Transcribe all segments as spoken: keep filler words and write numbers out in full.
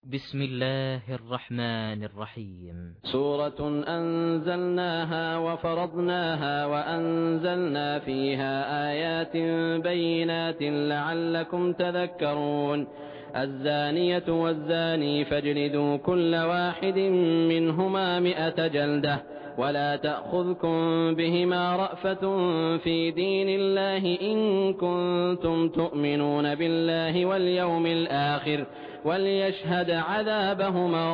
बिस्मिल्लाहिर्रहमानिर्रहीम। सूरतुन अंज़लनाहा व फ़रज़नाहा व अंज़लना फ़ीहा आयातिन बय्यिनातिन लअल्लकुम तज़क्करून। अज़्ज़ानियतु वज़्ज़ानी फ़ज्लिदू कुल्ल वाहिदिन मिनहुमा मिअत जल्दह वला तअख़ुज़कुम बिहिमा रअफ़तुन फ़ी दीनिल्लाहि इन कुन्तुम तुअमिनून बिल्लाहि वल यौमिल आख़िर वलियशहद अज़ाबहुमा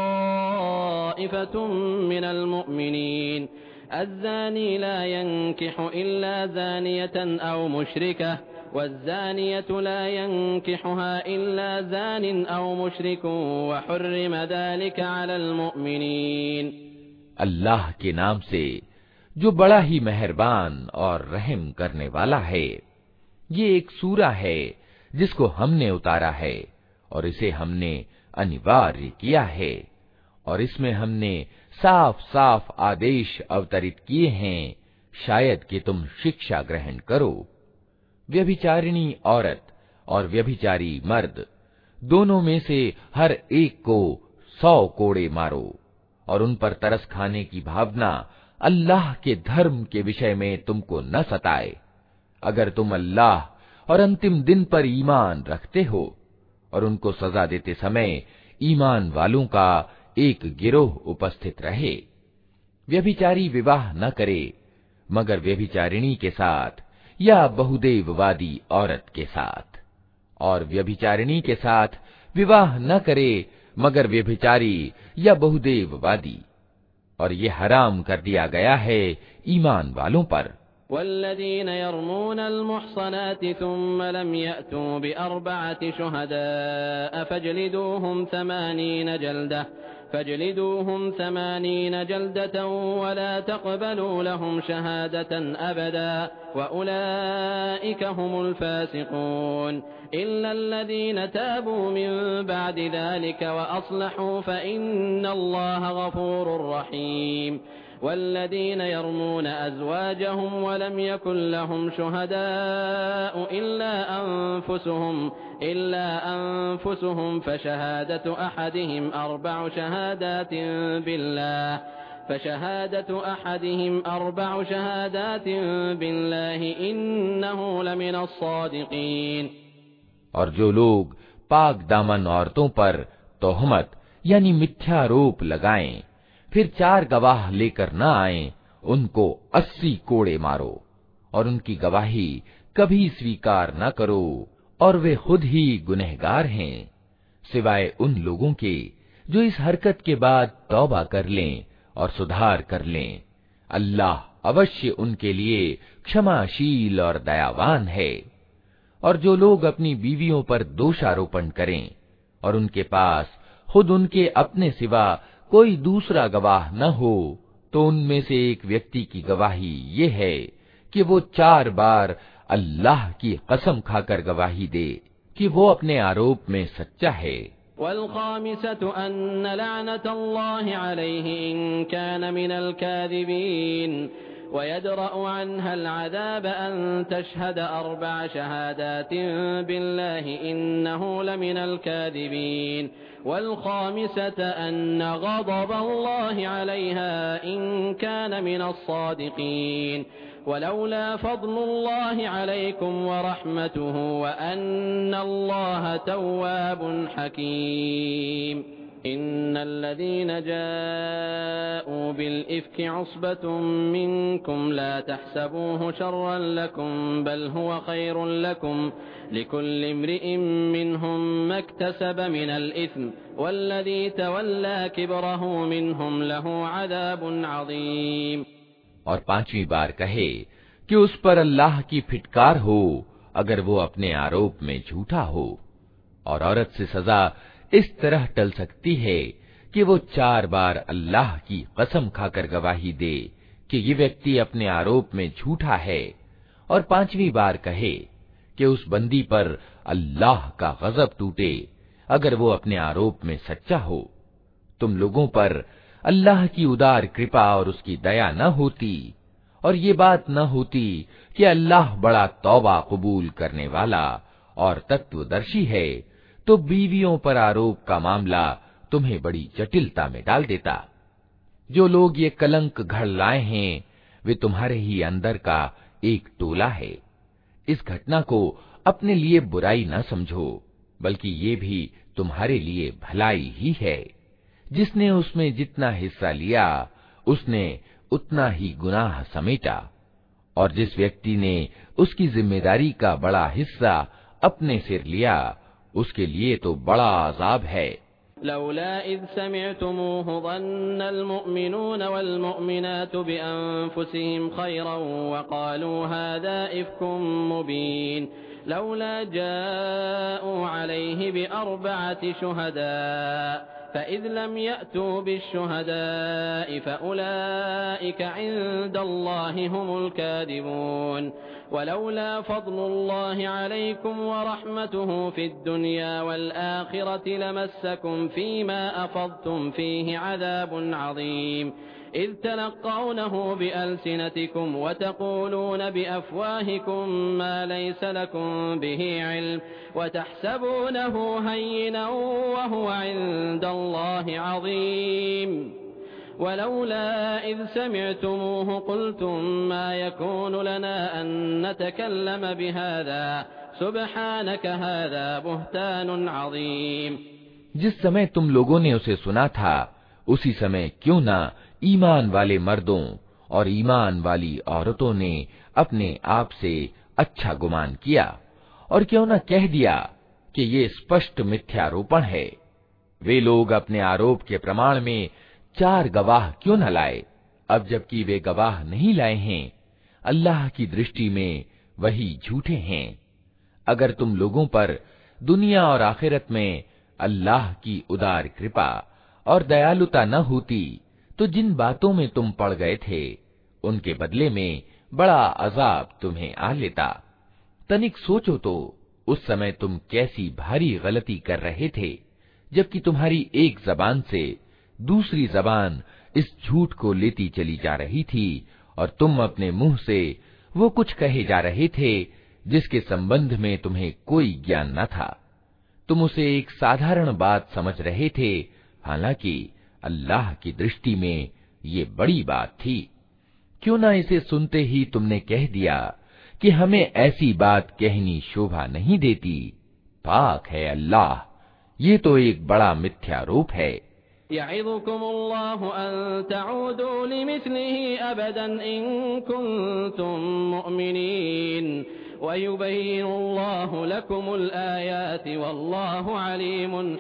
ताइफ़तुम मिनल मुअमिनीन। अज़्ज़ानी ला यंकिहु इल्ला ज़ानियतन औ मुशरिकह वज़्ज़ानियतु ला यंकिहुहा इल्ला ज़ानिन औ मुशरिकुन व हुर्रिम ज़ालिका अलल मुअमिनीन। अल्लाह के नाम से जो बड़ा ही मेहरबान और रहम करने वाला है। ये एक सूरा है जिसको हमने उतारा है और इसे हमने अनिवार्य किया है और इसमें हमने साफ साफ आदेश अवतरित किए हैं, शायद कि तुम शिक्षा ग्रहण करो। व्यभिचारिणी औरत और व्यभिचारी मर्द दोनों में से हर एक को सौ कोड़े मारो और उन पर तरस खाने की भावना अल्लाह के धर्म के विषय में तुमको न सताए, अगर तुम अल्लाह और अंतिम दिन पर ईमान रखते हो। और उनको सजा देते समय ईमान वालों का एक गिरोह उपस्थित रहे। व्यभिचारी विवाह न करे मगर व्यभिचारिणी के साथ या बहुदेववादी औरत के साथ, और व्यभिचारिणी के साथ विवाह न करे मगर व्यभिचारी या बहुदेववादी, और ये हराम कर दिया गया है ईमान वालों पर। वल्लज़ीन यरमूनल मुहसनाति सुम्मा लम यअतू बिअरबअति शुहदाअ फजलिदूहुम समानीन जल्दह फजलिदूहुम समानीन जल्दतन वला तक़बलू लहुम शहादतन अबदा व उलाइका हुमुल फासिकून इल्लल्लज़ीन ताबू मिन बअदि ज़ालिका व अस्लहू फ़इन्नल्लाहा गफ़ूरुर रहीम। वल्लज़ीन यरमून अज़वाजहुम वलम यकुन लहुम शुहदाअ इल्ला अनफुसुहुम इल्ला अनफुसुहुम फशहादतु अहदिहिम अर्बअु शहादातिन बिल्लाह फशहादतु अहदिहिम अर्बअु शहादातिन बिल्लाहि इन्नहु लमिनस सादिक़ीन। और जो लोग पाक दामन औरतों पर तोहमत यानी मिथ्यारोप लगाएं, फिर चार गवाह लेकर न आए, उनको अस्सी कोड़े मारो और उनकी गवाही कभी स्वीकार न करो, और वे खुद ही गुनहगार हैं, सिवाय उन लोगों के जो इस हरकत के बाद तौबा कर लें और सुधार कर लें। अल्लाह अवश्य उनके लिए क्षमाशील और दयावान है। और जो लोग अपनी बीवियों पर दोषारोपण करें और उनके पास खुद उनके अपने सिवा कोई दूसरा गवाह न हो, तो उनमें से एक व्यक्ति की गवाही ये है कि वो चार बार अल्लाह की कसम खाकर गवाही दे कि वो अपने आरोप में सच्चा है। वल्खामिसतु अन्न लअनतल्लाहि अलैहि इन कान मिनल काज़िबीन वयदरअु अन्हल अज़ाब अन तशहद अर्बअ शहादातिन बिल्लाहि इन्नहु लमिनल काज़िबीन वल्खामिसतु अन्न गज़बल्लाहि अलैहा इन कान मिनस सादिक़ीन वलौला फ़ज़्लुल्लाहि अलैकुम व रहमतुहु व अन्नल्लाह तव्वाबुन हकीम। इन्नल्लज़ीन जाअू बिल-इफ़्कि उस्बतुम मिनकुम ला तहसबूहु शर्रन लकुम बल हुवा खैरुन लकुम लिकुल्लि इम्रिइन मिनहुम मक्तसब मिनल इस्म वल्लज़ी तवल्ला किब्रहु मिनहुम लहू अज़ाबुन अज़ीम। और पांचवी बार कहे कि उस पर अल्लाह की फिटकार हो अगर वो अपने आरोप में झूठा हो। और औरत से सजा इस तरह टल सकती है कि वो चार बार अल्लाह की कसम खाकर गवाही दे कि ये व्यक्ति अपने आरोप में झूठा है, और पांचवी बार कहे कि उस बंदी पर अल्लाह का गजब टूटे अगर वो अपने आरोप में सच्चा हो। तुम लोगों पर अल्लाह की उदार कृपा और उसकी दया न होती, और ये बात न होती कि अल्लाह बड़ा तौबा कबूल करने वाला और तत्वदर्शी है, तो बीवियों पर आरोप का मामला तुम्हें बड़ी जटिलता में डाल देता। जो लोग ये कलंक घड़ लाए हैं, वे तुम्हारे ही अंदर का एक टोला है। इस घटना को अपने लिए बुराई न समझो, बल्कि ये भी तुम्हारे लिए भलाई ही है। जिसने उसमें जितना हिस्सा लिया, उसने उतना ही गुनाह समेटा, और जिस व्यक्ति ने उसकी जिम्मेदारी का बड़ा हिस्सा अपने सिर लिया, उसके लिए तो बड़ा अजाब है। लौला इज़ समिअतुमूहु ज़न्नल मुअमिनून वल मुअमिनातु बिअन्फुसिहिम खैरन वक़ालू हाज़ा इफ़्कुम मुबीन लौला जाऊ अलैहि बिअरबअति शुहदा फ़इज़ लम यअतू बिश्शुहदाइ फ़उलाइक इंदल्लाहि हुमुल काज़िबून वलौला फ़ज़्लुल्लाहि अलैकुम वरहमतुहु फ़िद्दुन्या वल्आखिरति लमस्सकुम फ़ीमा अफ़ज़्तुम फ़ीहि अज़ाबुन अज़ीम إذ تلقونه بألسنتكم وتقولون بأفواهكم ما ليس لكم به علم وتحسبونه هينا وهو عند الله عظيم ولولا إذ سمعتموه قلتم ما يكون لنا أن نتكلم بهذا سبحانك هذا بهتان عظيم। जिस समय तुम लोगों ने उसे सुना था, उसी समय क्यों ना ईमान वाले मर्दों और ईमान वाली औरतों ने अपने आप से अच्छा गुमान किया, और क्यों ना कह दिया कि ये स्पष्ट मिथ्यारोपण है। वे लोग अपने आरोप के प्रमाण में चार गवाह क्यों न लाए, अब जबकि वे गवाह नहीं लाए हैं। अल्लाह की दृष्टि में वही झूठे हैं। अगर तुम लोगों पर दुनिया और आखिरत में अल्लाह की उदार कृपा और दयालुता न होती, तो जिन बातों में तुम पड़ गए थे, उनके बदले में बड़ा अजाब तुम्हें आ लेता। तनिक सोचो तो, उस समय तुम कैसी भारी गलती कर रहे थे, जबकि तुम्हारी एक जबान से दूसरी जबान इस झूठ को लेती चली जा रही थी, और तुम अपने मुंह से वो कुछ कहे जा रहे थे जिसके संबंध में तुम्हें कोई ज्ञान न था। तुम उसे एक साधारण बात समझ रहे थे, हालांकि अल्लाह की दृष्टि में ये बड़ी बात थी। क्यों ना इसे सुनते ही तुमने कह दिया कि हमें ऐसी बात कहनी शोभा नहीं देती। पाक है अल्लाह, ये तो एक बड़ा मिथ्यारोप है। यअज़ुकुमुल्लाहु अन तऊदू लिमिस्लिही अबदन इन कुंतुम मुअमिनीन वयुबय्यिनुल्लाहु लकुमुल आयाति वल्लाहु अलीमुन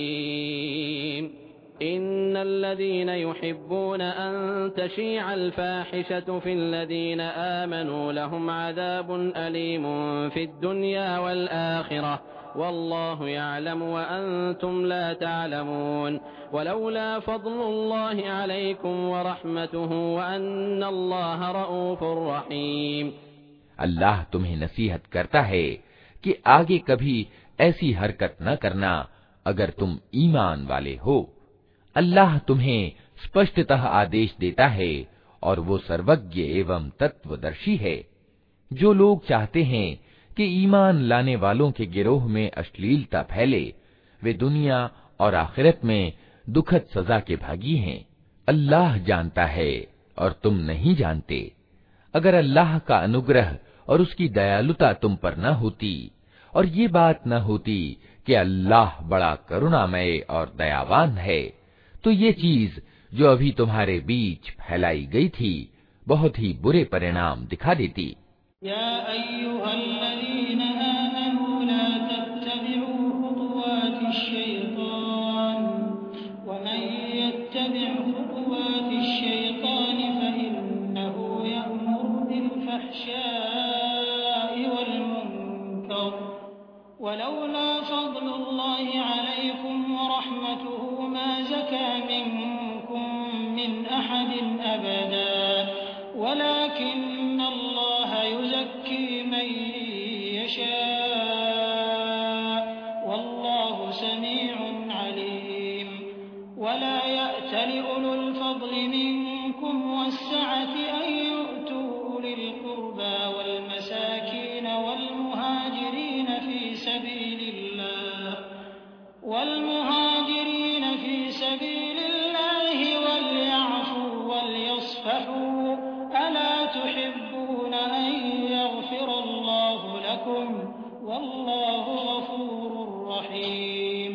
हकीम। इन्नल्लज़ीना युहिब्बूना अन तशीअल फ़ाहिशतु फ़िल्लज़ीना आमनू लहुम अज़ाबुन अलीमुन फ़िद्दुन्या वल आखिरह वल्लाहु यअलमु व अंतुम ला तअलमून वलौला फ़ज़्लुल्लाहि अलैकुम व रहमतुहु व अन्नल्लाहा रऊफ़ुर रहीम। अल्लाह तुम्हें नसीहत करता है कि आगे कभी ऐसी हरकत न करना अगर तुम ईमान वाले हो। अल्लाह तुम्हें स्पष्टतः आदेश देता है, और वो सर्वज्ञ एवं तत्वदर्शी है। जो लोग चाहते हैं कि ईमान लाने वालों के गिरोह में अश्लीलता फैले, वे दुनिया और आखिरत में दुखद सजा के भागी हैं। अल्लाह जानता है और तुम नहीं जानते। अगर अल्लाह का अनुग्रह और उसकी दयालुता तुम पर न होती, और ये बात न होती कि अल्लाह बड़ा करुणामय और दयावान है, तो ये चीज जो अभी तुम्हारे बीच फैलाई गई थी, बहुत ही बुरे परिणाम दिखा देती। या अय्युहल्लज़ीना आमनू ला तत्तबिउ खुतुवातिश शैतान वमन यत्तबि' खुतुवातिश शैतान फइन्नहु यअमुरु बिल फहशाइ वल मुनकर वलौला फ़ज़्लुल्लाहि अलैकुम व रहमतुहु मा ज़का मिनकुम मिन अहदिन अबदा वलाकिन्नल्लाह युज़क्की मन यशा वल्लाहु समीउन अलीम। वला यअतलि उलुल फ़ज़्लि मिनकुम वस्सअति अन यु'तू उलिल क़ुर्बा वल मसाकीन वल मुहाजिरीन फ़ी सबीलिल्लाह वल्मुहाजिरीन फी सबीलिल्लाहि वलयअफू वलयस्फहू अला तुहिब्बून अन यगफिरल्लाहु लकुम वल्लाहु गफूरुर रहीम।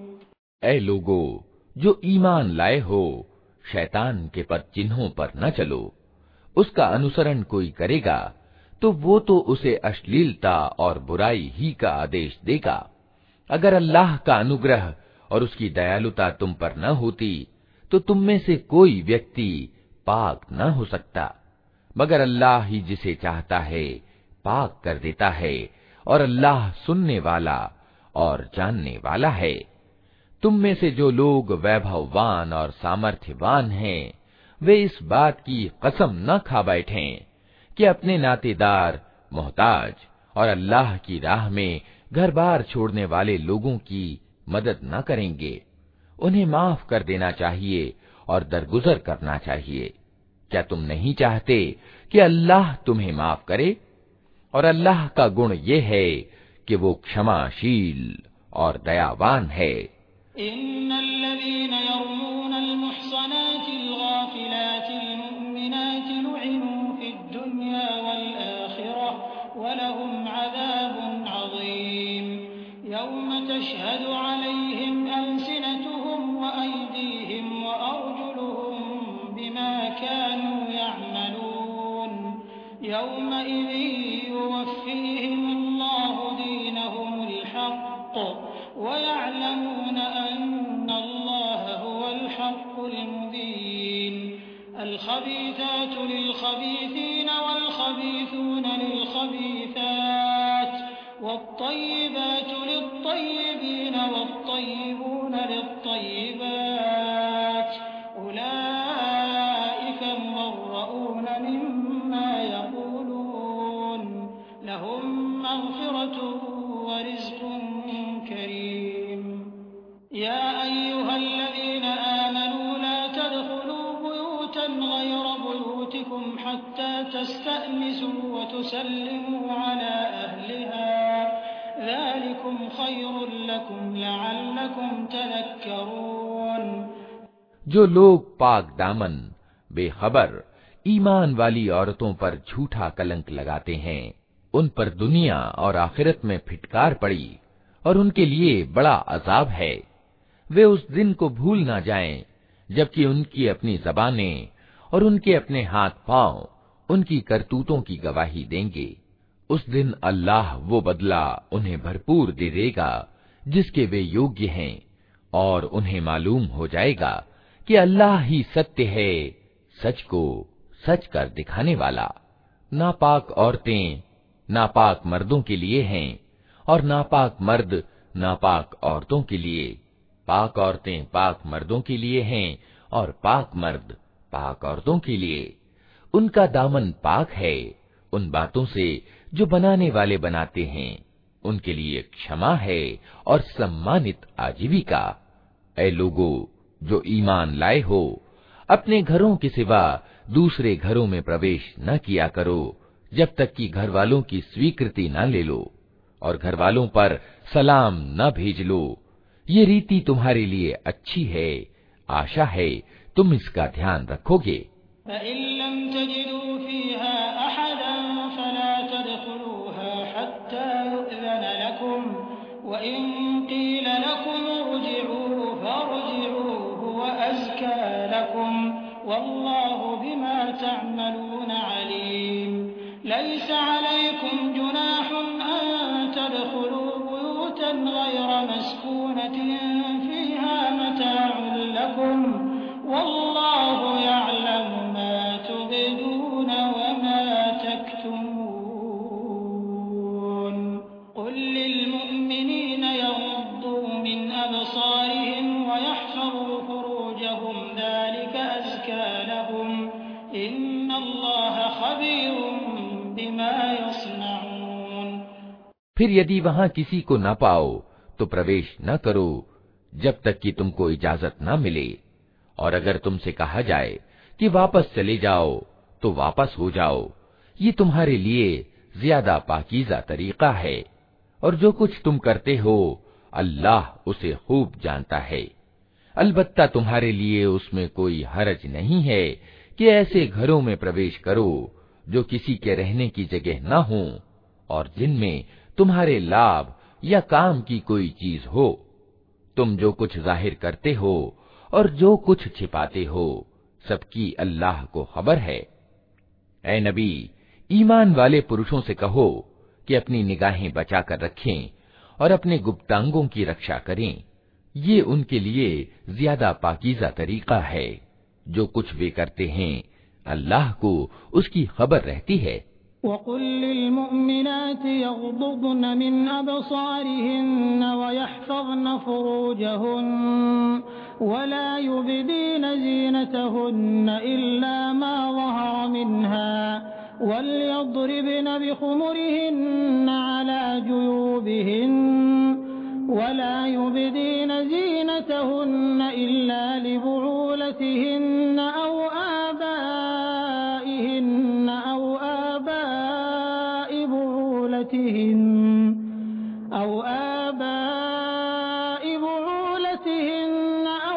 ऐ लोगो जो ईमान लाए हो, शैतान के पद चिन्हों पर न चलो। उसका अनुसरण कोई करेगा तो वो तो उसे अश्लीलता और बुराई ही का आदेश देगा। अगर अल्लाह का अनुग्रह और उसकी दयालुता तुम पर न होती तो तुम में से कोई व्यक्ति पाक न हो सकता, मगर अल्लाह ही जिसे चाहता है पाक कर देता है, और अल्लाह सुनने वाला और जानने वाला है। तुम में से जो लोग वैभववान और सामर्थ्यवान हैं, वे इस बात की कसम न खा बैठें कि अपने नातेदार, मोहताज और अल्लाह की राह में घर बार छोड़ने वाले लोगों की मदद न करेंगे। उन्हें माफ कर देना चाहिए और दरगुजर करना चाहिए। क्या तुम नहीं चाहते कि अल्लाह तुम्हें माफ करे? और अल्लाह का गुण ये है कि वो क्षमाशील और दयावान है। इन्नल्लज़ीना यर्मूनल मुहसनातिल गाफिलातिल मुमिनाति लुइनु फिद दुनिया वल आखिरह वलहुम अज़ाबुन अज़ीम। यौम तशहदु अलैहिम अल्सिनतुहुम व अयदीहिम व अर्जुलुहुम बिमा कानू यअमलून। यौमइज़िन युवफ़्फ़ीहिमुल्लाहु दीनहुमुल हक़्क़ वयअलमून अन्नल्लाह हुवल हक़्क़ुल मुबीन। अल-ख़बीथातु लिल-ख़बीथीन वल-ख़बीथून लिल-ख़बीथात वत-तय्यिबातु लित-तय्यिबीन वत-तय्यिबून लित-तय्यिबात उलाइका मुबर्रऊन मिम्मा यक़ूलून लहुम मग़फ़िरतुन व रिज़्क़ुन करीम। या अय्युहल्लज़ीना आमनू ला तदख़ुलू बुयूतन ग़यरा बुयूतिकुम हत्ता तस्तअनिसू व तुसल्लिमू अला अहलिहा ज़ालिकुम ख़ैरुन लकुम लअल्लकुम तज़क्करून। जो लोग पाक दामन, बेखबर, ईमान वाली औरतों पर झूठा कलंक लगाते हैं, उन पर दुनिया और आखिरत में फिटकार पड़ी और उनके लिए बड़ा अजाब है। वे उस दिन को भूल ना जाएं जबकि उनकी अपनी ज़बानें और उनके अपने हाथ पांव उनकी करतूतों की गवाही देंगे। उस दिन अल्लाह वो बदला उन्हें भरपूर दे देगा जिसके वे योग्य हैं, और उन्हें मालूम हो जाएगा कि अल्लाह ही सत्य है, सच को सच कर दिखाने वाला। नापाक औरतें नापाक मर्दों के लिए हैं और नापाक मर्द नापाक औरतों के लिए। पाक औरतें पाक मर्दों के लिए हैं और पाक मर्द पाक औरतों के लिए। उनका दामन पाक है उन बातों से जो बनाने वाले बनाते हैं। उनके लिए क्षमा है और सम्मानित आजीविका। ऐ लोगो जो ईमान लाए हो, अपने घरों के सिवा दूसरे घरों में प्रवेश न किया करो जब तक कि घर वालों की स्वीकृति न ले लो, और घर वालों पर सलाम न भेज लो। ये रीति तुम्हारे लिए अच्छी है, आशा है तुम इसका ध्यान रखोगे। वल्लाहु बिमा तअमलून अलीम। लैसा अलैकुम जुनाहुन अन तदखुलू बुयूतन गैरा मस्कूनतिन फीहा मताउन लकुम वल्लाहु यअलमु मा तुबदून व मा तक्तुमून। कुल लिलमुमिनीन यग़ुद्दू मिन अबसारिहिम व यहफ़ज़ू फुरूजहुम ज़ालिका अज़का लहुम इन्नल्लाह ख़बीरुम बिमा यस्नऊन। फिर यदि वहां किसी को न पाओ तो प्रवेश न करो जब तक कि तुमको इजाजत न मिले, और अगर तुमसे कहा जाए कि वापस चले जाओ तो वापस हो जाओ। ये तुम्हारे लिए ज्यादा पाकीज़ा तरीका है, और जो कुछ तुम करते हो अल्लाह उसे खूब जानता है। अलबत्ता तुम्हारे लिए उसमें कोई हरज नहीं है कि ऐसे घरों में प्रवेश करो जो किसी के रहने की जगह न हो और जिनमें तुम्हारे लाभ या काम की कोई चीज हो। तुम जो कुछ जाहिर करते हो और जो कुछ छिपाते हो, सबकी अल्लाह को खबर है। ऐ नबी, ईमान वाले पुरुषों से कहो कि अपनी निगाहें बचाकर रखें और अपने गुप्तांगों की रक्षा करें। ये उनके लिए ज्यादा पाकीज़ा तरीका है। जो कुछ वे करते हैं, अल्लाह को उसकी खबर रहती है। वक़ुल लिल-मुअ्मिनाति यग़्ज़ुद्न मिन अबसारिहिन्न वयहफ़ज़्न फ़ुरूजहुन्न वला युबदीन ज़ीनतहुन्न इल्ला मा ज़हरा मिन्हा वलयضربन बिख़ुमुरिहिन्न अला जुयूबिहिन्न वला युबदीन ज़ीनतहुन्न इल्ला लिबुऊलतिहिन्न औ आबाइहिन्न औ आबाइ बुऊलतिहिन्न औ आबाइ बुऊलतिहिन्न औ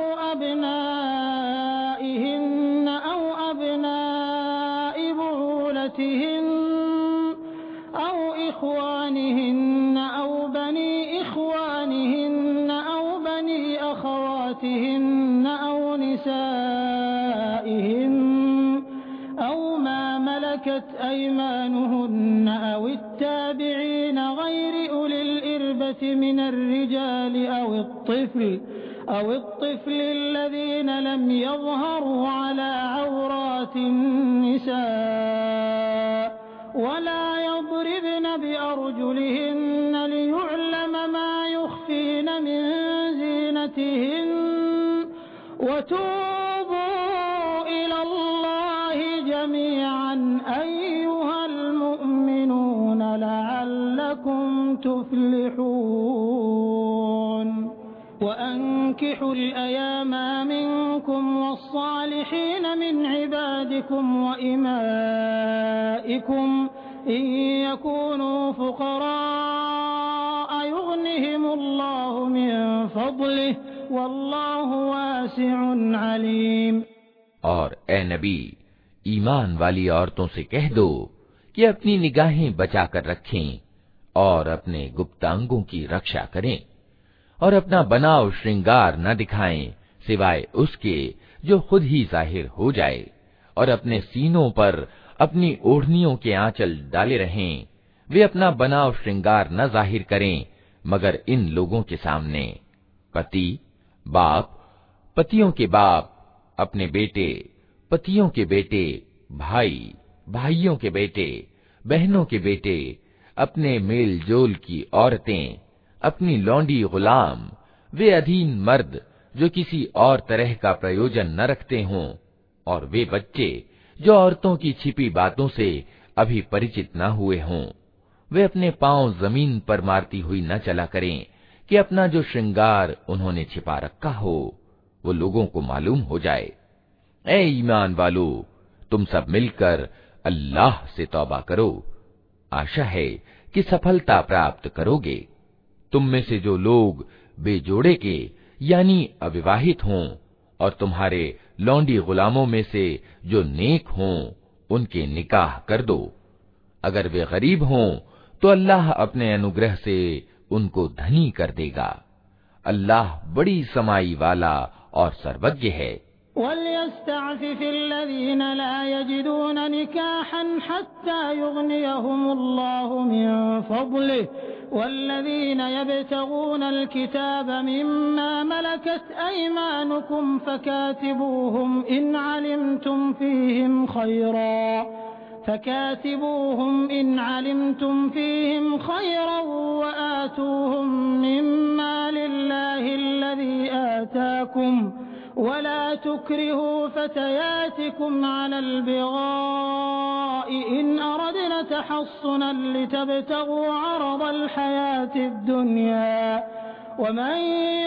अबनाइहिन्न औ अबनाइ बुऊलतिहिन्न औ इख़वानिहिन्न औ बनी इख़वानिहिन्न औ बनी अख़वातिहिन्न औ निसाइहिन्न औ मा मलकत अयमानुहुन्न औ التابعين غير أولي الإربة من الرجال أو الطفل أو الطفل الذين لم يظهروا على عورات النساء ولا يضربن بأرجلهن ليعلم ما يخفين من زينتهن وتوبوا إلى الله جميعا أيها المؤمنون لعلكم تفلحون وأنكحوا الأيام منكم والصالحين من عبادكم وإمائكم إن يكونوا فقراء يغنهم الله من فضله والله वासिअ अलीम। और ए नबी, ईमान वाली औरतों से कह दो कि अपनी निगाहें बचाकर रखें और अपने गुप्तांगों की रक्षा करें और अपना बनाव श्रृंगार न दिखाएं सिवाय उसके जो खुद ही जाहिर हो जाए, और अपने सीनों पर अपनी ओढ़नियों के आंचल डाले रहें। वे अपना बनाव श्रृंगार न जाहिर करें मगर इन लोगों के सामने। पति, बाप, पतियों के बाप, अपने बेटे, पतियों के बेटे, भाई, भाइयों के बेटे, बहनों के बेटे, अपने मेल जोल की औरतें, अपनी लौंडी गुलाम, वे अधीन मर्द जो किसी और तरह का प्रयोजन न रखते हों, और वे बच्चे जो औरतों की छिपी बातों से अभी परिचित न हुए हों। वे अपने पांव जमीन पर मारती हुई न चला करें कि अपना जो श्रृंगार उन्होंने छिपा रखा हो वो लोगों को मालूम हो जाए। ऐ ईमान वालो, तुम सब मिलकर अल्लाह से तौबा करो, आशा है कि सफलता प्राप्त करोगे। तुम में से जो लोग बेजोड़े के यानी अविवाहित हों और तुम्हारे लौंडी गुलामों में से जो नेक हों, उनके निकाह कर दो। अगर वे गरीब हों तो अल्लाह अपने अनुग्रह से उनको धनी कर देगा। अल्लाह बड़ी समाई वाला और सर्वज्ञ है। वल्यस्तअफिफिल्लज़ीन ला यजिदून निकाहन हत्ता युग़नियहुमुल्लाहु मिन फ़ज़लिहि वल्लज़ीन यब्तगूनल किताब मिम्मा मलकत अयमानुकुम फकातिबूहुम इन अलिमतुम फ़ीहिम खैरा فكاتبوهم إن علمتم فيهم خيرا وآتوهم مما لله الذي آتاكم ولا تكرهوا فتياتكم على البغاء إن أردنا تحصنا لتبتغوا عرض الحياة الدنيا ومن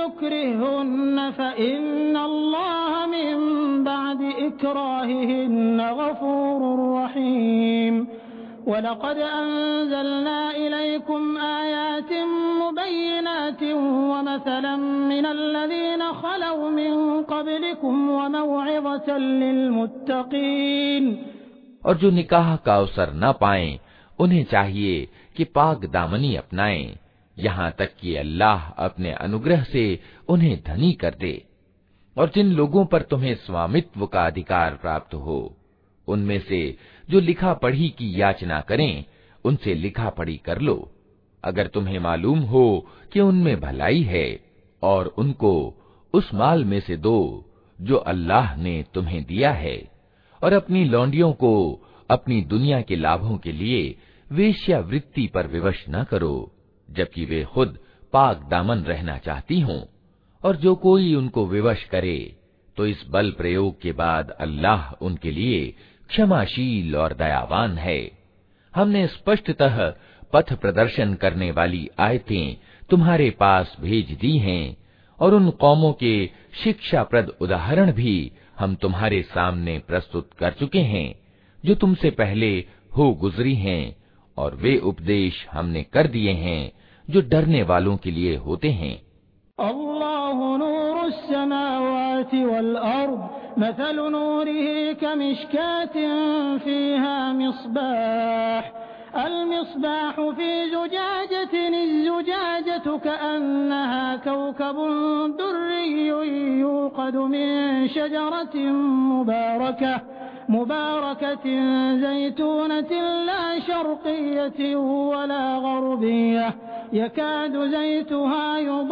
يكرههن فإن الله من بعد إكراههن غفور رحيم वलक़द अंज़लना इलैकुम आयातिन मुबय्यिनातिन वमसलन मिनल्लज़ीना ख़लौ मिन क़ब्लिकुम वमौइज़तन लिलमुत्तक़ीन। और जो निकाह का अवसर न पाएं उन्हें चाहिए कि पाक दामनी अपनाएं, यहाँ तक कि अल्लाह अपने अनुग्रह से उन्हें धनी कर दे। और जिन लोगों पर तुम्हें स्वामित्व का अधिकार प्राप्त हो, उनमें से जो लिखा पढ़ी की याचना करें, उनसे लिखा पढ़ी कर लो, अगर तुम्हें मालूम हो कि उनमें भलाई है, और उनको उस माल में से दो जो अल्लाह ने तुम्हें दिया है। और अपनी लौंडियों को अपनी दुनिया के लाभों के लिए वेश्यावृत्ति पर विवश न करो, जबकि वे खुद पाक दामन रहना चाहती हों। और जो कोई उनको विवश करे तो इस बल प्रयोग के बाद अल्लाह उनके लिए क्षमाशील और दयावान है। हमने स्पष्टतः पथ प्रदर्शन करने वाली आयतें तुम्हारे पास भेज दी हैं, और उन कौमों के शिक्षाप्रद उदाहरण भी हम तुम्हारे सामने प्रस्तुत कर चुके हैं जो तुमसे पहले हो गुजरी हैं, और वे उपदेश हमने कर दिए हैं जो डरने वालों के लिए होते हैं। अल्लाहु नूरुस समावाति वल अर्द मसलु नूरिही कमिश्कातिन फीहा मिस्बाह अल मिस्बाहु फी ज़ुजाजतिन अज़्ज़ुजाजतु कअन्नहा कौकबुन दुर्रिय्युन यूक़दु मिन शजरतिन मुबारकह मुबारकतिन ज़ैतूनतिन ला शर्क़िय्यतिन वला ग़र्बिय्यह यकादु ज़ैतुहा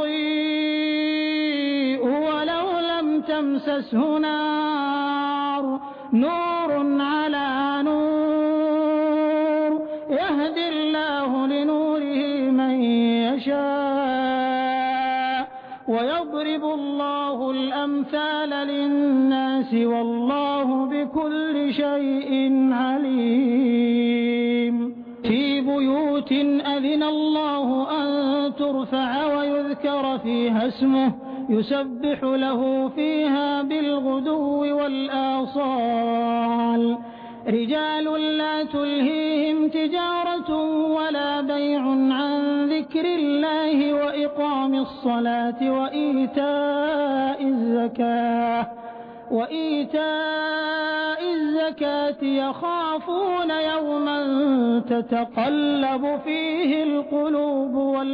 युज़ीअु वलौ लम तमससहु नार नूरुन अला नूर यहदिल्लाहु लिनूरिही मन यशा' वयضरिबुल्लाहुल अम्साल लिन्नासि वल्लाहु बिकुल्लि शैइन अलीम। फी बुयूतिन अज़िनल्लाहु अन तुरफ़अ वयुज़करा फ़ीहा इस्मुहु युसब्बिहु लहु फ़ीहा बिलग़ुदुव्वि वल आसाल रिजालुन ला तुल्हीहिम तिजारतुन वला बैउन अन ज़िक्रिल्लाहि व इक़ामिस सलाति व ईताइज़ ज़काह व ईताइज़ ज़काति यख़ाफ़ून यौमन ततक़ल्लबु फ़ीहिल क़ुलूब वल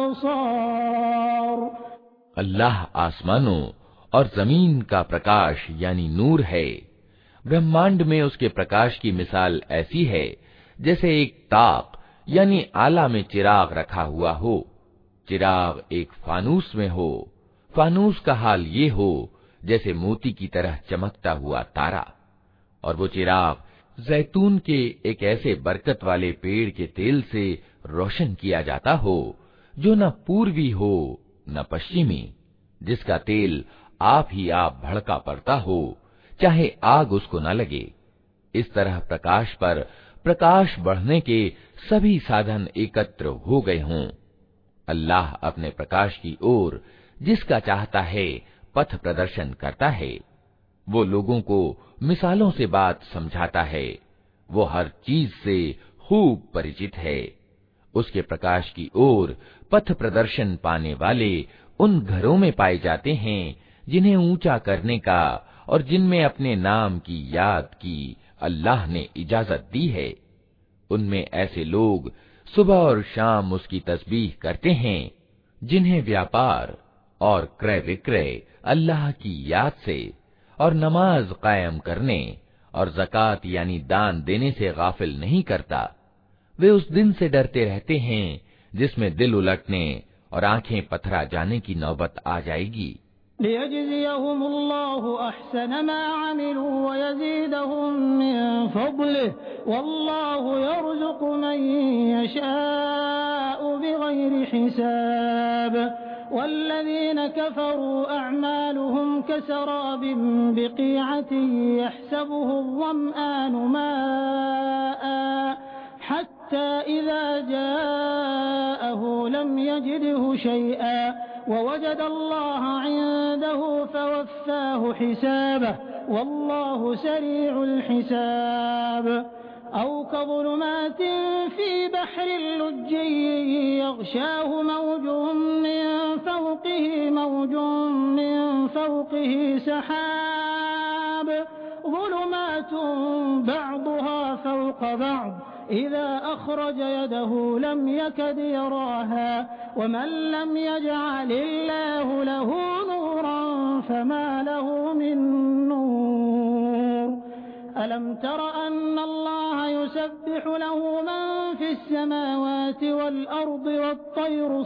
अबसार। अल्लाह आसमानों और जमीन का प्रकाश यानी नूर है। ब्रह्मांड में उसके प्रकाश की मिसाल ऐसी है जैसे एक ताक यानी आला में चिराग रखा हुआ हो। चिराग एक फानूस में हो। फानूस का हाल ये हो जैसे मोती की तरह चमकता हुआ तारा। और वो चिराग जैतून के एक ऐसे बरकत वाले पेड़ के तेल से रोशन किया जाता हो जो न पूर्वी हो न पश्चिमी, जिसका तेल आप ही आप भड़का पड़ता हो, चाहे आग उसको न लगे। इस तरह प्रकाश पर प्रकाश बढ़ने के सभी साधन एकत्र हो गए हों। अल्लाह अपने प्रकाश की ओर जिसका चाहता है पथ प्रदर्शन करता है। वो लोगों को मिसालों से बात समझाता है। वो हर चीज से खूब परिचित है। उसके प्रकाश की ओर पथ प्रदर्शन पाने वाले उन घरों में पाए जाते हैं जिन्हें ऊंचा करने का और जिनमें अपने नाम की याद की अल्लाह ने इजाजत दी है। उनमें ऐसे लोग सुबह और शाम उसकी तस्बीह करते हैं जिन्हें व्यापार और क्रय विक्रय अल्लाह की याद से और नमाज कायम करने और ज़कात यानी दान देने से गाफिल नहीं करता। वे उस दिन से डरते रहते हैं जिसमें दिल उलटने और आंखें पथरा जाने की नौबत आ जाएगी। लियजज़ियहुमुल्लाहु अहसन मा अमिलू व यज़ीदहुम मिन फ़ज़लिहि वल्लाहु यर्ज़ुक़ु मन यशाअु बिग़ैरि हिसाब। वल्लज़ीन कफ़रू अअमालुहुम कसराबिन बिक़ीअतिन यहसबुहु अज़्ज़मआनु माअन हत्ता इज़ा जाअहु लम यजिदहु शैअन ववजद अल्लाह इंदहु फवफ़्फ़ाहु हिसाबहु वल्लाहु सरीउल हिसाब। أو كظلمات في بحر لجي يغشاه موج من فوقه موج من فوقه سحاب ظلمات بعضها فوق بعض إذا أخرج يده لم يكد يراها ومن لم يجعل الله له نورا فما له من نور ألم تر أن الله يسبح له من في السماوات والأرض والطير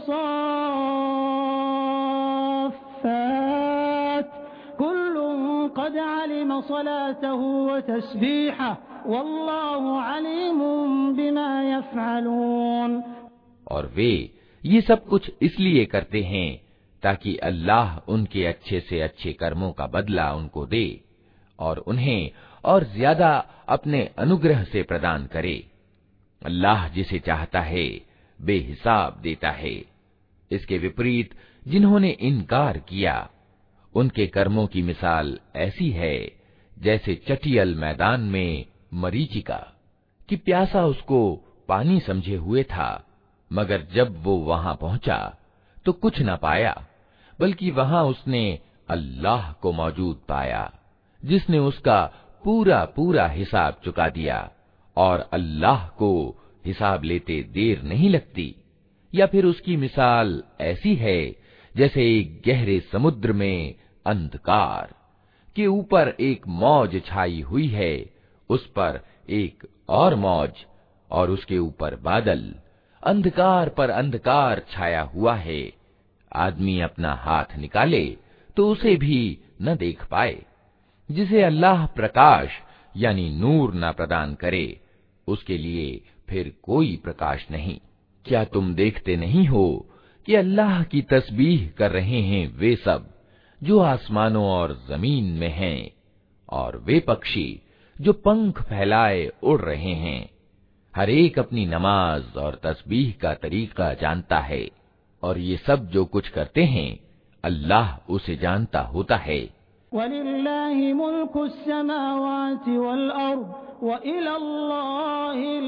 صافات كل قد علم صلاته وتسبيحه والله عليم بما يفعلون। और वे ये सब कुछ इसलिए करते हैं ताकि अल्लाह उनके अच्छे से अच्छे कर्मों का बदला उनको दे और उन्हें और ज्यादा अपने अनुग्रह से प्रदान करे। अल्लाह जिसे चाहता है बेहिसाब देता है। इसके विपरीत जिन्होंने इनकार किया उनके कर्मों की मिसाल ऐसी है जैसे चटियल मैदान में मरीचिका कि प्यासा उसको पानी समझे हुए था, मगर जब वो वहां पहुंचा तो कुछ न पाया, बल्कि वहां उसने अल्लाह को मौजूद पाया जिसने उसका पूरा पूरा हिसाब चुका दिया और अल्लाह को हिसाब लेते देर नहीं लगती। या फिर उसकी मिसाल ऐसी है जैसे एक गहरे समुद्र में अंधकार के ऊपर एक मौज छाई हुई है, उस पर एक और मौज और उसके ऊपर बादल, अंधकार पर अंधकार छाया हुआ है। आदमी अपना हाथ निकाले तो उसे भी न देख पाए। जिसे अल्लाह प्रकाश यानी नूर न प्रदान करे उसके लिए फिर कोई प्रकाश नहीं। क्या तुम देखते नहीं हो कि अल्लाह की तस्बीह कर रहे हैं वे सब जो आसमानों और जमीन में हैं, और वे पक्षी जो पंख फैलाए उड़ रहे हैं। हर एक अपनी नमाज और तस्बीह का तरीका जानता है, और ये सब जो कुछ करते हैं अल्लाह उसे जानता होता है। वलिल्लाहि मुल्कुस समावाति वल अर्द व इलल्लाहिल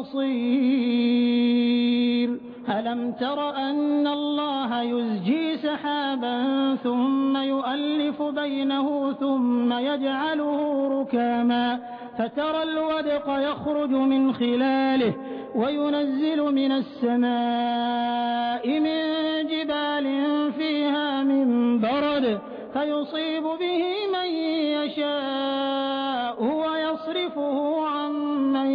मसीर। अलम तर अन्नल्लाह युज़्जी सहाबन सुम्मा युअल्लिफु बैनहु सुम्मा यजअलुहु रुकामा फतरल वदक़ यख़रुजु मिन खिलालिहि वयुनज़्ज़िलु मिनस समाइ मिन जिबालिन फ़ीहा मिन बरद फयुसीब बिही मन यशाअ वयस्रिफुहु अन मन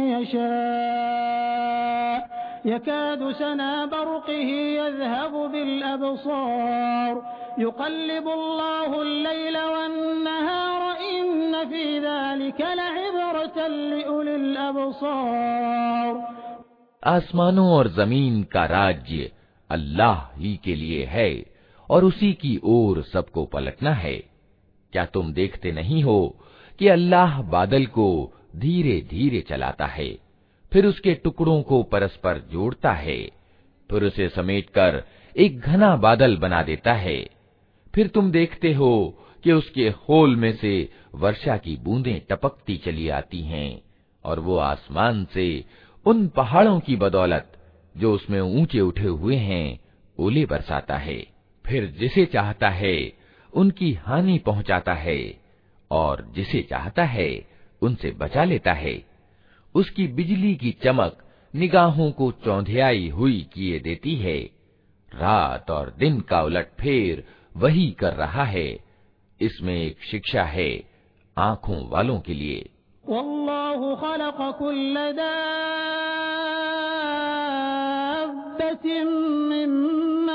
यशाअ यकादु सना बरक़िही यज़हबु बिल अबसार युक़ल्लिबुल्लाहु अल-लैल वन-नहार इन्न फ़ी ज़ालिका लइब्रतन लिउलिल अबसार। आसमानों और जमीन का राज्य अल्लाह ही के लिए है और उसी की ओर सबको पलटना है। क्या तुम देखते नहीं हो कि अल्लाह बादल को धीरे धीरे चलाता है, फिर उसके टुकड़ों को परस्पर जोड़ता है, फिर उसे समेटकर एक घना बादल बना देता है। फिर तुम देखते हो कि उसके खोल में से वर्षा की बूंदें टपकती चली आती हैं, और वो आसमान से उन पहाड़ों की बदौलत जो उसमें ऊंचे उठे हुए हैं ओले बरसाता है। फिर जिसे चाहता है उनकी हानि पहुंचाता है और जिसे चाहता है उनसे बचा लेता है। उसकी बिजली की चमक निगाहों को चौंधियाई हुई किए देती है। रात और दिन का उलटफेर वही कर रहा है। इसमें एक शिक्षा है आंखों वालों के लिए। वल्लाहु खलक़ कुल्ल दाब्बतिन मिम्मा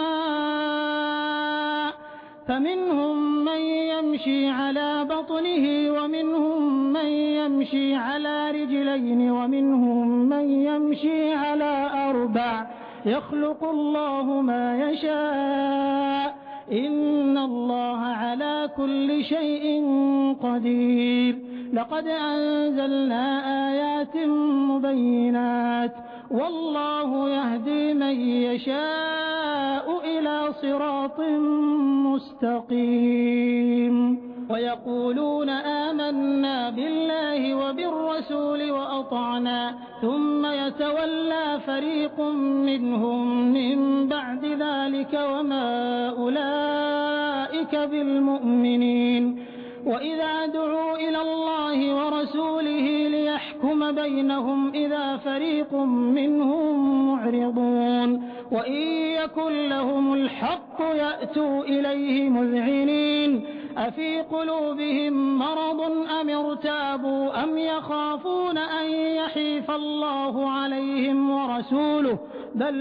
फमिनहुम मन यमशी अला बत्निही वमिनहुम मन यमशी अला रिजलैनि वमिनहुम मन यमशी अला अर्बअ यख़्लुक़ुल्लाहु मा यशाअ इन्नल्लाह अला कुल्लि शैइन क़दीर। लक़द अंज़लना आयातिन मुबय्यिनात वल्लाहु यहदी मन यशाअ इला सिरातिन मुस्तक़ीम। वयक़ूलून आमन्ना बिल्लाहि बिल्लाहि व बिर्रसूलि व अताअना थुम्मा यतवल्ला फरीकुम मिनहुम मिन बअदि ज़ालिका व मा उलाइका बिलमुमिनीन व इज़ा दुऊ इलल्लाहि व रसूलिहि लियहकुम बैनहुम इज़ा फरीकुम मिनहुम मुअरिदून व इन यकुन लहुमुल हक़्क़ु यअतू इलैहि मुज़ዒनीन अफ़ी क़ुलूबिहिम मरदुन अम इर्ताबू अम यख़ाफ़ून अन यहीफ़ल्लाहु अलैहिम व रसूलुहु बल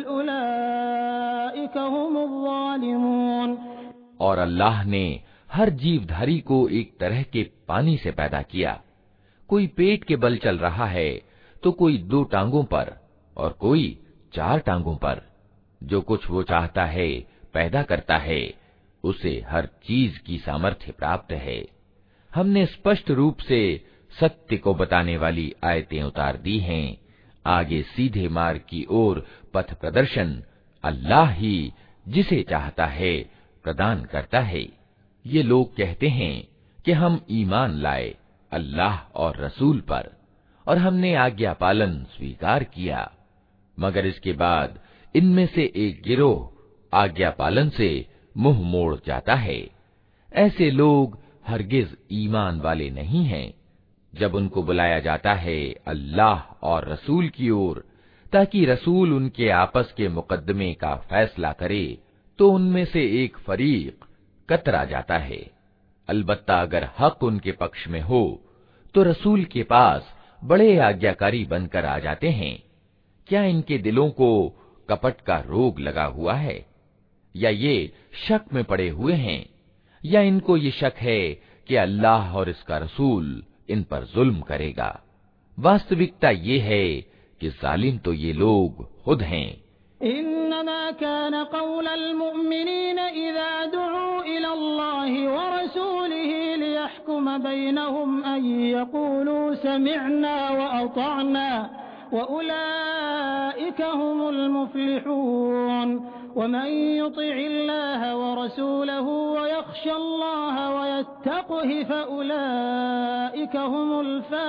उलाइका हुमुज़्ज़ालिमून। और अल्लाह ने हर जीवधारी को एक तरह के पानी से पैदा किया। कोई पेट के बल चल रहा है तो कोई दो टांगों पर और कोई चार टांगों पर। जो कुछ वो चाहता है पैदा करता है, उसे हर चीज की सामर्थ्य प्राप्त है। हमने स्पष्ट रूप से सत्य को बताने वाली आयतें उतार दी हैं। आगे सीधे मार्ग की ओर पथ प्रदर्शन अल्लाह ही जिसे चाहता है प्रदान करता है। ये लोग कहते हैं कि हम ईमान लाए अल्लाह और रसूल पर और हमने आज्ञा पालन स्वीकार किया, मगर इसके बाद इनमें से एक गिरोह आज्ञा पालन से मुंह मोड़ जाता है। ऐसे लोग हरगिज ईमान वाले नहीं हैं। जब उनको बुलाया जाता है अल्लाह और रसूल की ओर ताकि रसूल उनके आपस के मुकदमे का फैसला करे, तो उनमें से एक फरीक कतरा जाता है। अलबत्ता अगर हक उनके पक्ष में हो तो रसूल के पास बड़े आज्ञाकारी बनकर आ जाते हैं। क्या इनके दिलों को कपट का रोग लगा हुआ है, या ये शक में पड़े हुए हैं, या इनको ये शक है कि अल्लाह और इसका रसूल इन पर जुल्म करेगा। वास्तविकता ये है कि जालिम तो ये लोग खुद हैं। इन्नमा कान क़ौलल मुअमिनीन इज़ा दुऊ इलल्लाहि व रसूलिहि लियहकुम बैनहुम अन यक़ूलू समिअना व अतअना व उलाइका हुमुल मुफ़्लिहून वमन युतिइल्लाह व रसूलहु व यख़शल्लाह व यत्तक़िहि फ़उलाइका हुमुल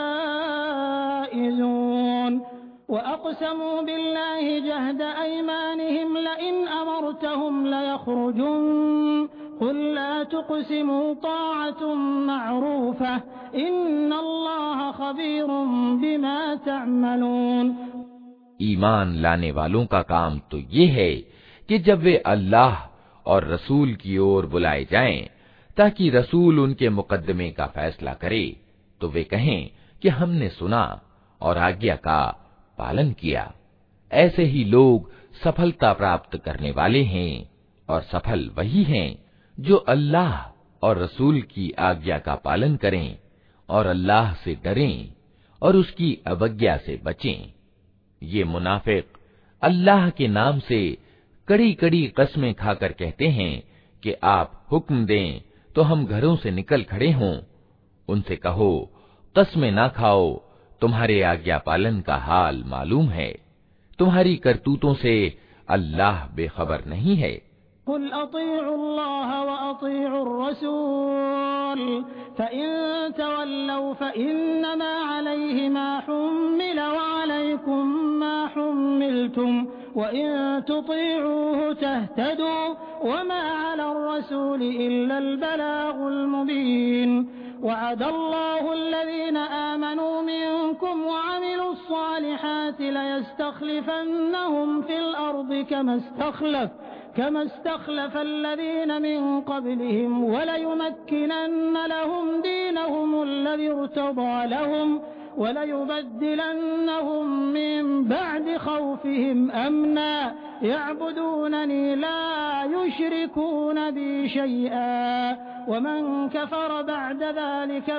फ़ाइज़ून वअक़समू बिल्लाहि जहद अयमानिहिम लइन अमरतहुम लयख़रुजुन क़ुल ला तुक़सिमू ताअतुम मअरूफ़ह इन्नल्लाह ख़बीरुम बिमा तअमलून। ईमान लाने वालों का काम तो ये है कि जब वे अल्लाह और रसूल की ओर बुलाए जाएं ताकि रसूल उनके मुकदमे का फैसला करे, तो वे कहें कि हमने सुना और आज्ञा का पालन किया। ऐसे ही लोग सफलता प्राप्त करने वाले हैं, और सफल वही हैं जो अल्लाह और रसूल की आज्ञा का पालन करें और अल्लाह से डरें और उसकी अवज्ञा से बचें। ये मुनाफिक अल्लाह के नाम से कड़ी कड़ी कस्में खाकर कहते हैं कि आप हुक्म दें तो हम घरों से निकल खड़े हों। उनसे कहो, कस्में ना खाओ, तुम्हारे आज्ञा पालन का हाल मालूम है। तुम्हारी करतूतों से अल्लाह बेखबर नहीं है। कुल अतीउल्लाह व अतीउर रसूल फ़इन तवल्लौ फ़इन्नमा अलैहि मा हुम्मिल व अलैकुम मा हुम्मिलतुम व इन तुतीऊहु तहतदू व मा अलर रसूलि इल्लल बलागुल मुबीन। वअदल्लाहु अल्लज़ीना आमनू मिनकुम व अमिलुस्सालिहाति लयस्तख़लिफ़न्नहुम फ़िल अर्दि कमा इस्तख़लफ़ كما استخلف الذين من قبلهم وليمكنن لهم دينهم الذي ارتضى لهم وليبدلنهم من بعد خوفهم أمنا يعبدونني لا يشركون بي شيئا ومن كفر بعد ذلك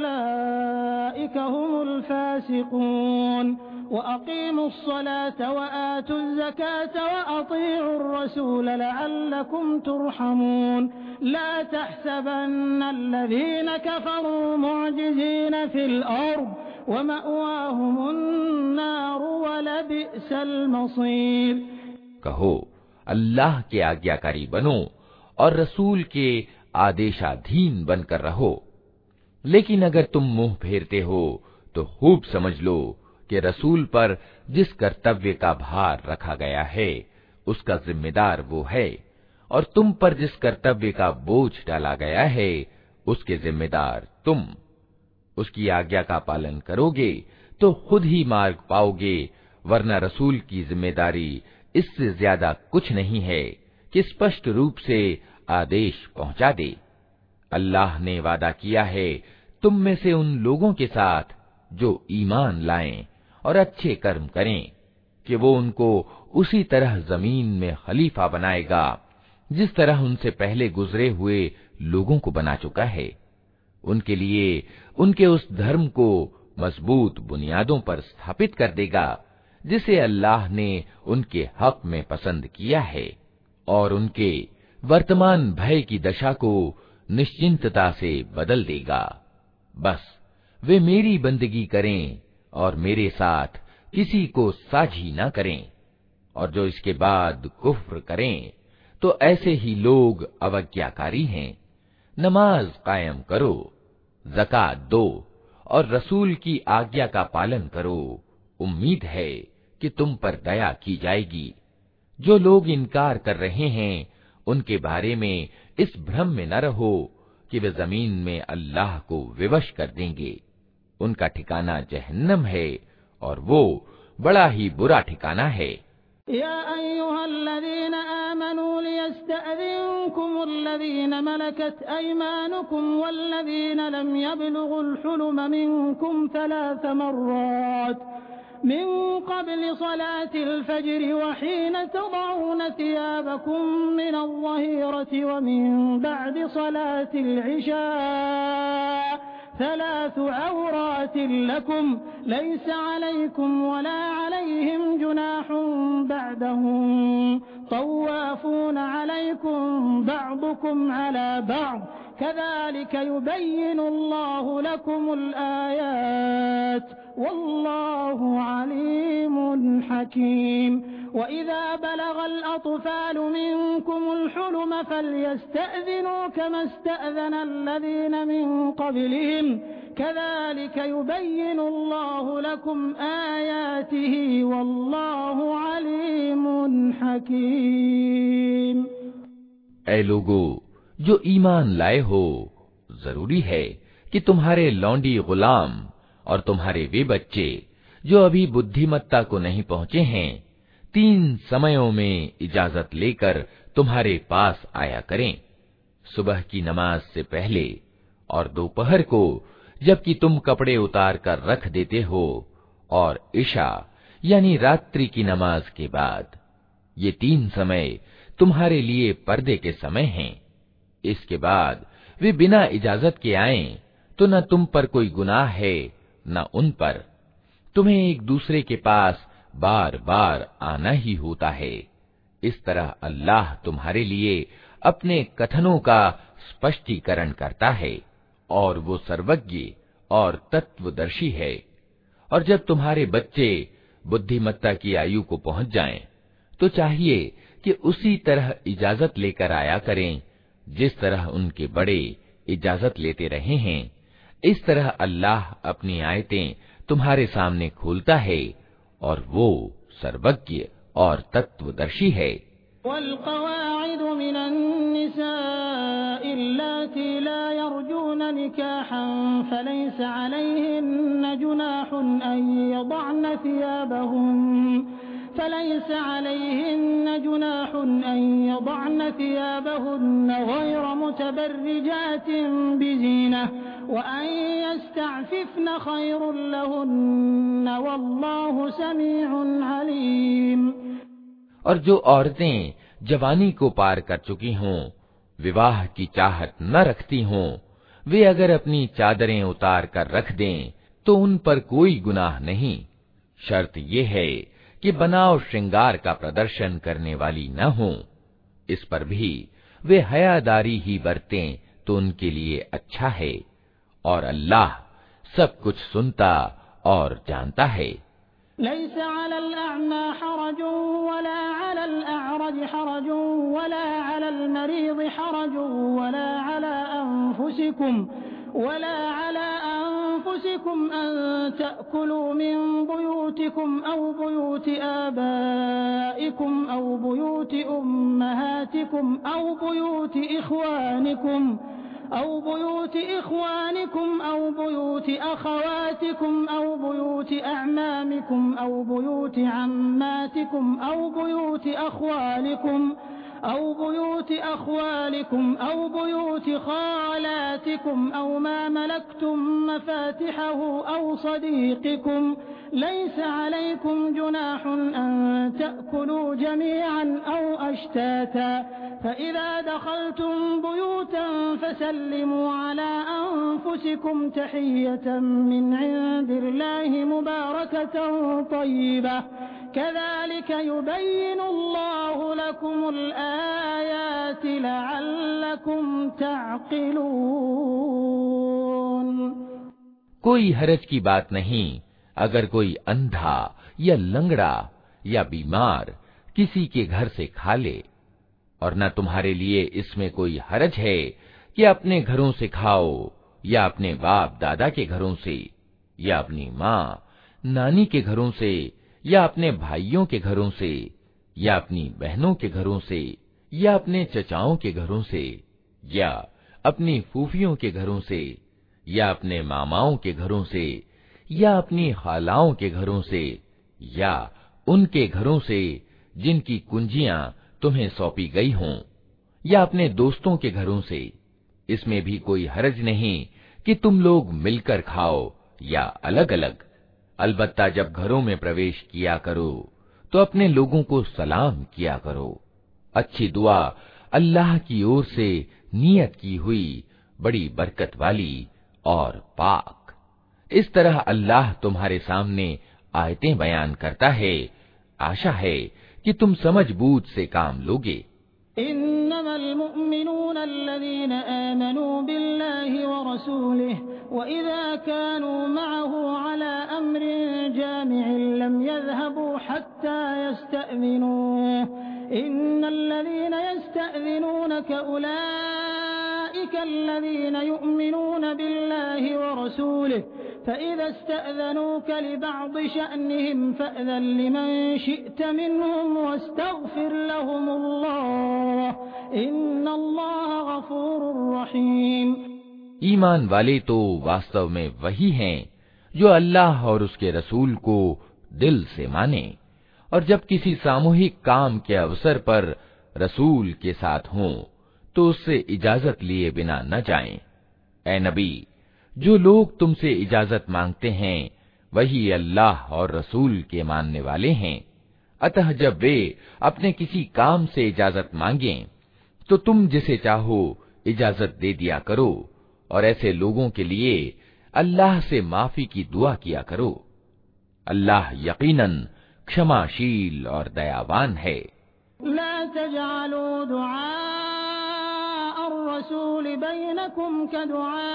فأولئك هم الفاسقون وأقيموا الصلاة وآتوا الزكاة وأطيعوا الرسول لعلكم ترحمون لا تحسبن الذين كفروا معجزين في الأرض ومأواهم النار ولبئس المصيर। कहो, अल्लाह के आज्ञाकारी बनो और रसूल के आदेशाधीन बनकर रहो। लेकिन अगर तुम मुंह फेरते हो तो खूब समझ लो कि रसूल पर जिस कर्तव्य का भार रखा गया है उसका जिम्मेदार वो है, और तुम पर जिस कर्तव्य का बोझ डाला गया है उसके जिम्मेदार तुम। उसकी आज्ञा का पालन करोगे तो खुद ही मार्ग पाओगे, वरना रसूल की जिम्मेदारी इससे ज्यादा कुछ नहीं है कि स्पष्ट रूप से आदेश पहुंचा दे। अल्लाह ने वादा किया है तुम में से उन लोगों के साथ जो ईमान लाएं और अच्छे कर्म करें कि वो उनको उसी तरह जमीन में खलीफा बनाएगा जिस तरह उनसे पहले गुजरे हुए लोगों को बना चुका है। उनके लिए उनके उस धर्म को मजबूत बुनियादों पर स्थापित कर देगा जिसे अल्लाह ने उनके हक में पसंद किया है, और उनके वर्तमान भय की दशा को निश्चिंतता से बदल देगा। बस वे मेरी बंदगी करें और मेरे साथ किसी को साझी न करें, और जो इसके बाद कुफ्र करें तो ऐसे ही लोग अवज्ञाकारी हैं। नमाज कायम करो, ज़कात दो और रसूल की आज्ञा का पालन करो, उम्मीद है कि तुम पर दया की जाएगी। जो लोग इनकार कर रहे हैं उनके बारे में इस भ्रम में न रहो कि वे जमीन में अल्लाह को विवश कर देंगे। उनका ठिकाना जहन्नम है और वो बड़ा ही बुरा ठिकाना है। या अय्युहल्लज़ीना आमनू लियस्तअज़िनकुमुल्लज़ीना मलकत अयमानुकुम वल्लज़ीना लम यबलुगुल हुलुम मिनकुम सलास मर्रात मिन क़ब्ल सलातिल फ़ज्र व हीन तदऊन सियाबकुम मिनज़-ज़हीरति व मिन बअद सलातिल इशा ثلاث عورات لكم ليس عليكم ولا عليهم جناح بعدهم طوافون عليكم بعضكم على بعض كذلك يبين الله لكم الآيات والله عليم حكيم وإذا بلغ الأطفال منكم الحلم فليستأذنوا كما استأذن الذين من قبلهم كذلك يبين الله لكم آياته والله عليم حكيم। ऐ लोगो जो ईमान लाए हो, जरूरी है कि तुम्हारे लौंडी गुलाम और तुम्हारे वे बच्चे जो अभी बुद्धिमत्ता को नहीं पहुंचे हैं तीन समयों में इजाजत लेकर तुम्हारे पास आया करें। सुबह की नमाज से पहले और दोपहर को जबकि तुम कपड़े उतार कर रख देते हो, और इशा यानी रात्रि की नमाज के बाद। ये तीन समय तुम्हारे लिए पर्दे के समय हैं। इसके बाद वे बिना इजाजत के आएं तो न तुम पर कोई गुनाह है न उन पर। तुम्हें एक दूसरे के पास बार बार आना ही होता है। इस तरह अल्लाह तुम्हारे लिए अपने कथनों का स्पष्टीकरण करता है, और वो सर्वज्ञ और तत्वदर्शी है। और जब तुम्हारे बच्चे बुद्धिमत्ता की आयु को पहुंच जाएं, तो चाहिए कि उसी तरह इजाजत लेकर आया करें जिस तरह उनके बड़े इजाजत लेते रहे हैं। इस तरह अल्लाह अपनी आयतें तुम्हारे सामने खोलता है, और वो सर्वज्ञ और तत्वदर्शी है। वल्क़वाइदु मिनन निसाइ अल्लाती ला यरजून निकाहन फलैस अलैहिन्न जुनाहुन अन यदअन थियाबहुन فليس عليهن جناح أن يضعن ثيابهن غير متبرجات بزينة وأن يستعففن خير لهن والله سميع عليم। और जो औरतें जवानी को पार कर चुकी हों, विवाह की चाहत न रखती हों, वे अगर अपनी चादरें उतार कर रख दें तो उन पर कोई गुनाह नहीं। शर्त ये है कि बनाव श्रृंगार का प्रदर्शन करने वाली न हों। इस पर भी वे हयादारी ही बरतें तो उनके लिए अच्छा है, और अल्लाह सब कुछ सुनता और जानता है। लैस अलल अअमा हरजुन वला अलल अअरज हरजुन वला अलल मरीज़ हरजुन वला अला अनफुसिकुम ولا على أنفسكم أن تأكلوا من بيوتكم أو بيوت آبائكم أو بيوت أمهاتكم أو بيوت إخوانكم أو بيوت إخوانكم أو بيوت أخواتكم أو بيوت أعمامكم أو بيوت عماتكم أو بيوت أخوالكم أو بيوت أخوالكم أو بيوت خالاتكم أو ما ملكتم مفاتحه أو صديقكم ليس عليكم جناح أن تأكلوا جميعا أو أشتاتا فإذا دخلتم بيوتا فسلموا على أنفسكم تحية من عند الله مباركة طيبة كذلك يبين الله لكم الآيات لعلكم تعقلون। कोई हरज की बात नहीं अगर कोई अंधा या लंगड़ा या बीमार किसी के घर से खा ले, और न तुम्हारे लिए इसमें कोई हरज है कि अपने घरों से खाओ या अपने बाप दादा के घरों से या अपनी माँ नानी के घरों से या अपने भाइयों के घरों से या अपनी बहनों के घरों से या अपने चचाओं के घरों से या अपनी फूफियों के घरों से या अपने मामाओं के घरों से या अपनी खालाओं के घरों से या उनके घरों से जिनकी कुंजियां तुम्हें सौंपी गई हों, या अपने दोस्तों के घरों से। इसमें भी कोई हरज नहीं कि तुम लोग मिलकर खाओ या अलग अलग। अलबत्ता जब घरों में प्रवेश किया करो तो अपने लोगों को सलाम किया करो। अच्छी दुआ अल्लाह की ओर से नियत की हुई बड़ी बरकत वाली और पाक। इस तरह अल्लाह तुम्हारे सामने आयतें बयान करता है। आशा है कि तुम समझ बूझ से काम लोगे। इन्नमल मुअमिनून अल्लज़ीना आमनू बिल्लाहि व रसूलिहि व इज़ा कानू मअहू अला अम्रिन जामि'in लम यज़हबू हत्ता यस्तअज़िनूह इन्नल्लज़ीना यस्तअज़िनूनका उलाइका अल्लज़ीना यु'मिनून बिल्लाहि व रसूलिहि فإذا استأذنوك لبعض شأنهم فأذن لمن شئت منهم واستغفر لهم الله إن الله غفور रहीम। ईमान वाले तो वास्तव में वही हैं जो अल्लाह और उसके रसूल को दिल से माने और जब किसी सामूहिक काम के अवसर पर रसूल के साथ हों तो उससे इजाजत लिए बिना न जाएं। ऐ नबी, जो लोग तुमसे इजाजत मांगते हैं वही अल्लाह और रसूल के मानने वाले हैं। अतः जब वे अपने किसी काम से इजाजत मांगें तो तुम जिसे चाहो इजाजत दे दिया करो और ऐसे लोगों के लिए अल्लाह से माफी की दुआ किया करो। अल्लाह यकीनन क्षमाशील और दयावान है। ला तजअलू दुआ अर्रसूल बैनकुम कदुआ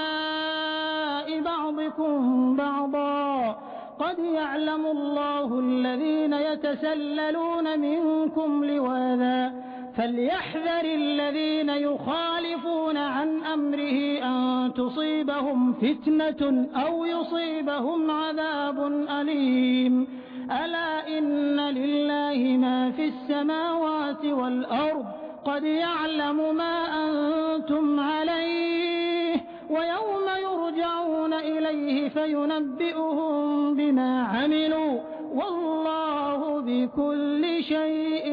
بعضكم بعضا قد يعلم الله الذين يتسللون منكم لواذا فليحذر الذين يخالفون عن أمره أن تصيبهم فتنة أو يصيبهم عذاب أليم ألا إن لله ما في السماوات والأرض قد يعلم ما أنتم عليه ويوم يرجعون إليه فينبئهم بما عملوا والله بكل شيء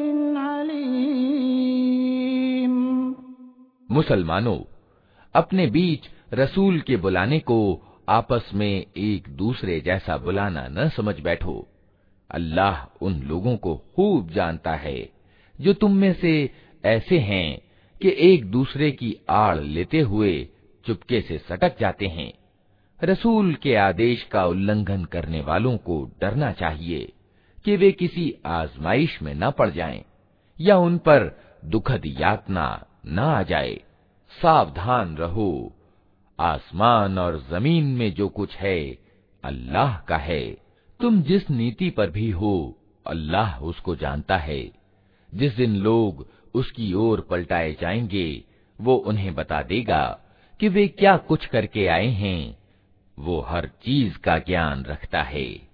عليم। मुसलमानों, अपने बीच रसूल के बुलाने को आपस में एक दूसरे जैसा बुलाना न समझ बैठो। अल्लाह उन लोगों को खूब जानता है जो तुम में से ऐसे हैं कि एक दूसरे की आड़ लेते हुए चुपके से सटक जाते हैं। रसूल के आदेश का उल्लंघन करने वालों को डरना चाहिए कि वे किसी आजमाइश में न पड़ जाएं या उन पर दुखद यातना न आ जाए। सावधान रहो, आसमान और जमीन में जो कुछ है अल्लाह का है। तुम जिस नीति पर भी हो अल्लाह उसको जानता है। जिस दिन लोग उसकी ओर पलटाए जाएंगे वो उन्हें बता देगा कि वे क्या कुछ करके आए हैं, वो हर चीज का ज्ञान रखता है।